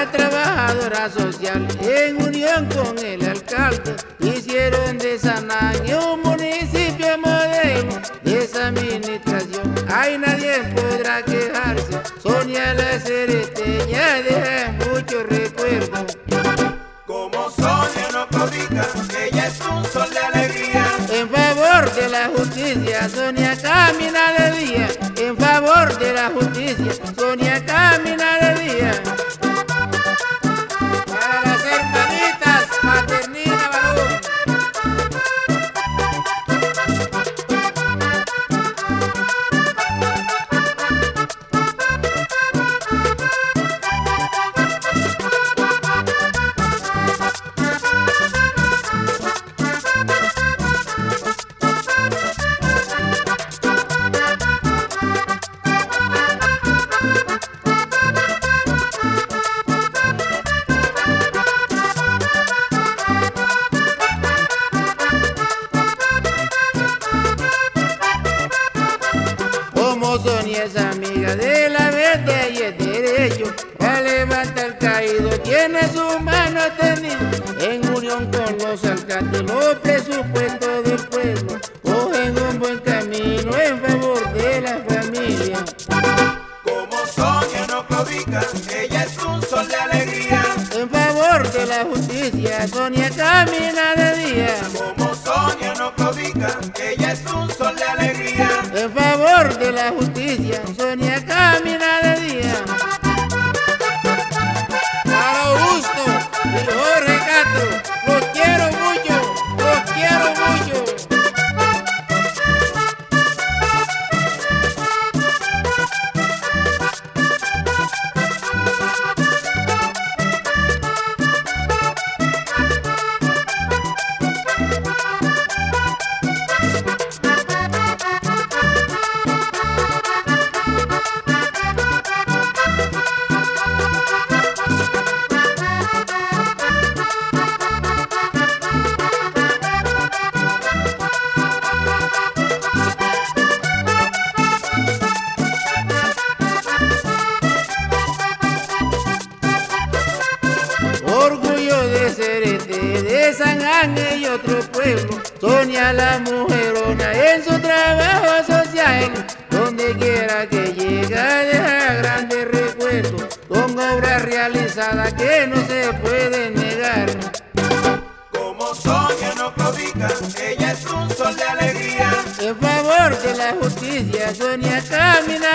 la trabajadora social, en unión con el alcalde, hicieron de San Ángel un municipio modelo de esa administración. Ay, nadie podrá quejarse, Sonia la cereteña deja muchos recuerdos. Como Sonia no cobija, ella es un sol de alegría. En favor de la justicia, Sonia camina de día. En favor de la justicia, Sonia camina de día. Para las hermanitas, Maternina Barón. Sonia es amiga de la verdad y el derecho, la levanta el caído, tiene su mano tendida, en unión con los alcaldes, los presupuestos del pueblo, cogen un buen camino en favor de la familia. Como Sonia no cobija, ella es un sol de alegría. En favor de la justicia, Sonia camina de día. Como Sonia no cobija, ella es un sol de alegría. En favor de la justicia, Sonia camina de día. Para Augusto y Jorge Castro, los quiero mucho, los quiero mucho. Orgullo de Cerete, de San Ángel y otro pueblo, Sonia la mujerona en su trabajo social, donde quiera que llega deja grandes recuerdos, con obras realizadas que no se pueden negar. Como Sonia no cobija, ella es un sol de alegría. En favor de la justicia, Sonia camina